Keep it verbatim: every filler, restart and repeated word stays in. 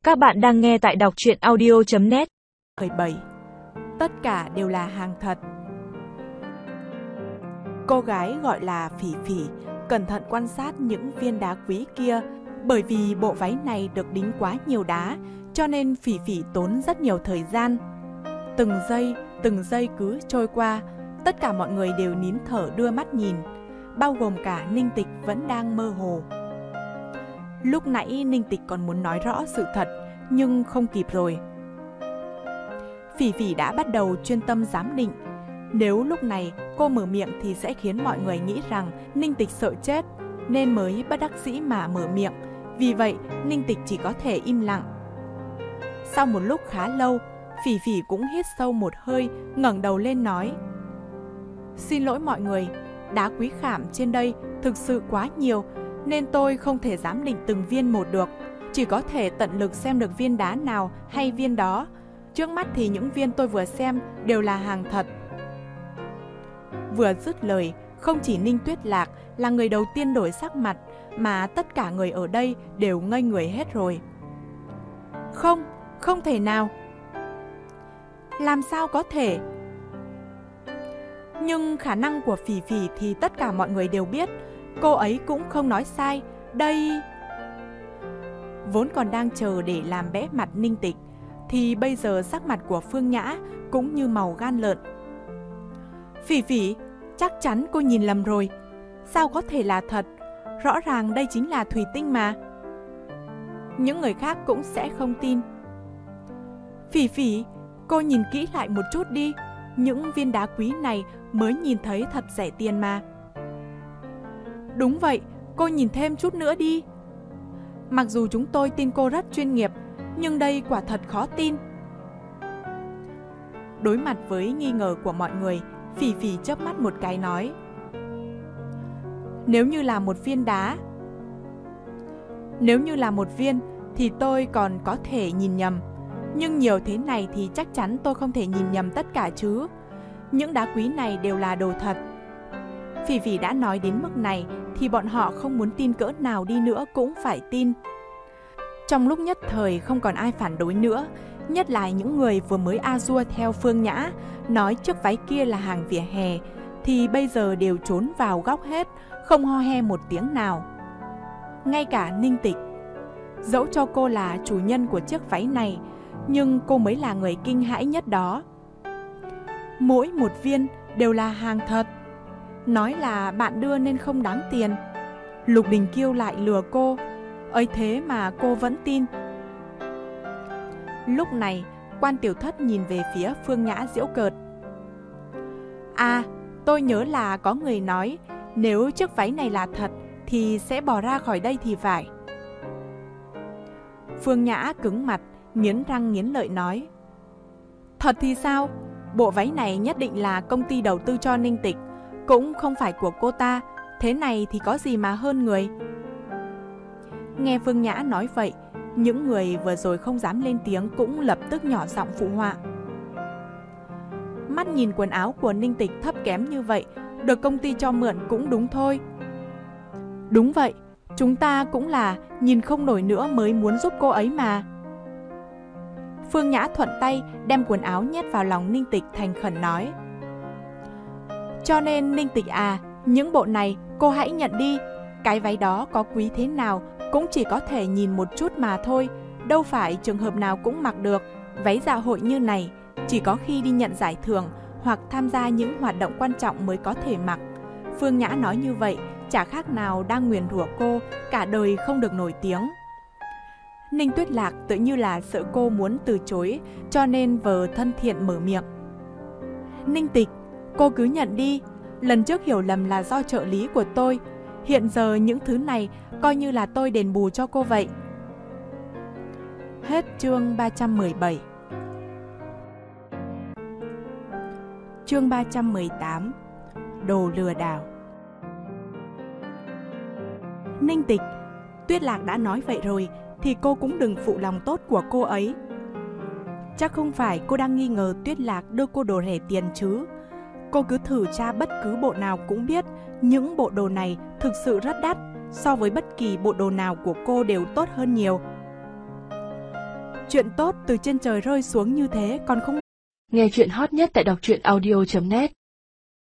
Các bạn đang nghe tại đọc truyện audio chấm net. mười bảy. Tất cả đều là hàng thật. Cô gái gọi là Phỉ Phỉ cẩn thận quan sát những viên đá quý kia. Bởi vì bộ váy này được đính quá nhiều đá, cho nên Phỉ Phỉ tốn rất nhiều thời gian. Từng giây, từng giây cứ trôi qua, tất cả mọi người đều nín thở đưa mắt nhìn, bao gồm cả Ninh Tịch vẫn đang mơ hồ. Lúc nãy Ninh Tịch còn muốn nói rõ sự thật, nhưng không kịp rồi. Phỉ Phỉ đã bắt đầu chuyên tâm giám định. Nếu lúc này cô mở miệng thì sẽ khiến mọi người nghĩ rằng Ninh Tịch sợ chết, nên mới bất đắc dĩ mà mở miệng. Vì vậy, Ninh Tịch chỉ có thể im lặng. Sau một lúc khá lâu, Phỉ Phỉ cũng hít sâu một hơi, ngẩng đầu lên nói: Xin lỗi mọi người, đá quý khảm trên đây thực sự quá nhiều, nên tôi không thể giám định từng viên một được. Chỉ có thể tận lực xem được viên đá nào hay viên đó. Trước mắt thì những viên tôi vừa xem đều là hàng thật. Vừa dứt lời, không chỉ Ninh Tuyết Lạc là người đầu tiên đổi sắc mặt, mà tất cả người ở đây đều ngây người hết rồi. Không, không thể nào. Làm sao có thể? Nhưng khả năng của Phỉ Phỉ thì tất cả mọi người đều biết. Cô ấy cũng không nói sai. Đây... Vốn còn đang chờ để làm bẽ mặt Ninh Tịch, thì bây giờ sắc mặt của Phương Nhã cũng như màu gan lợn. Phỉ Phỉ, chắc chắn cô nhìn lầm rồi. Sao có thể là thật? Rõ ràng đây chính là thủy tinh mà. Những người khác cũng sẽ không tin. Phỉ Phỉ, cô nhìn kỹ lại một chút đi. Những viên đá quý này mới nhìn thấy thật rẻ tiền mà. Đúng vậy, cô nhìn thêm chút nữa đi. Mặc dù chúng tôi tin cô rất chuyên nghiệp, nhưng đây quả thật khó tin. Đối mặt với nghi ngờ của mọi người, Phỉ Phỉ chớp mắt một cái nói: Nếu như là một viên đá, Nếu như là một viên thì tôi còn có thể nhìn nhầm. Nhưng nhiều thế này thì chắc chắn tôi không thể nhìn nhầm tất cả chứ. Những đá quý này đều là đồ thật. Phỉ Phỉ đã nói đến mức này thì bọn họ không muốn tin cỡ nào đi nữa cũng phải tin. Trong lúc nhất thời không còn ai phản đối nữa, nhất là những người vừa mới a dua theo Phương Nhã, nói chiếc váy kia là hàng vỉa hè, thì bây giờ đều trốn vào góc hết, không ho he một tiếng nào. Ngay cả Ninh Tịch, dẫu cho cô là chủ nhân của chiếc váy này, nhưng cô mới là người kinh hãi nhất đó. Mỗi một viên đều là hàng thật. Nói là bạn đưa nên không đáng tiền. Lục Đình Kiêu lại lừa cô, ấy thế mà cô vẫn tin. Lúc này, Quan Tiểu Thất nhìn về phía Phương Nhã giễu cợt. À, tôi nhớ là có người nói nếu chiếc váy này là thật thì sẽ bỏ ra khỏi đây thì phải. Phương Nhã cứng mặt, nghiến răng nghiến lợi nói: Thật thì sao? Bộ váy này nhất định là công ty đầu tư cho Ninh Tịch, cũng không phải của cô ta. Thế này thì có gì mà hơn người. Nghe Phương Nhã nói vậy, những người vừa rồi không dám lên tiếng cũng lập tức nhỏ giọng phụ họa. Mắt nhìn quần áo của Ninh Tịch thấp kém như vậy, được công ty cho mượn cũng đúng thôi. Đúng vậy, chúng ta cũng là nhìn không nổi nữa mới muốn giúp cô ấy mà. Phương Nhã thuận tay đem quần áo nhét vào lòng Ninh Tịch, thành khẩn nói: Cho nên Ninh Tịch à, những bộ này cô hãy nhận đi. Cái váy đó có quý thế nào cũng chỉ có thể nhìn một chút mà thôi, đâu phải trường hợp nào cũng mặc được. Váy dạ hội như này chỉ có khi đi nhận giải thưởng hoặc tham gia những hoạt động quan trọng mới có thể mặc. Phương Nhã nói như vậy chả khác nào đang nguyền rủa cô cả đời không được nổi tiếng. Ninh Tuyết Lạc tự như là sợ cô muốn từ chối, cho nên vờ thân thiện mở miệng: Ninh Tịch, cô cứ nhận đi. Lần trước hiểu lầm là do trợ lý của tôi. Hiện giờ những thứ này coi như là tôi đền bù cho cô vậy. Hết chương ba trăm mười bảy. Chương ba trăm mười tám. Đồ lừa đảo. Ninh Tịch, Tuyết Lạc đã nói vậy rồi thì cô cũng đừng phụ lòng tốt của cô ấy. Chắc không phải cô đang nghi ngờ Tuyết Lạc đưa cô đồ rẻ tiền chứ. Cô cứ thử tra bất cứ bộ nào cũng biết những bộ đồ này thực sự rất đắt. So với bất kỳ bộ đồ nào của cô đều tốt hơn nhiều. Chuyện tốt từ trên trời rơi xuống như thế còn không. Nghe chuyện hot nhất tại đọc truyện audio chấm net.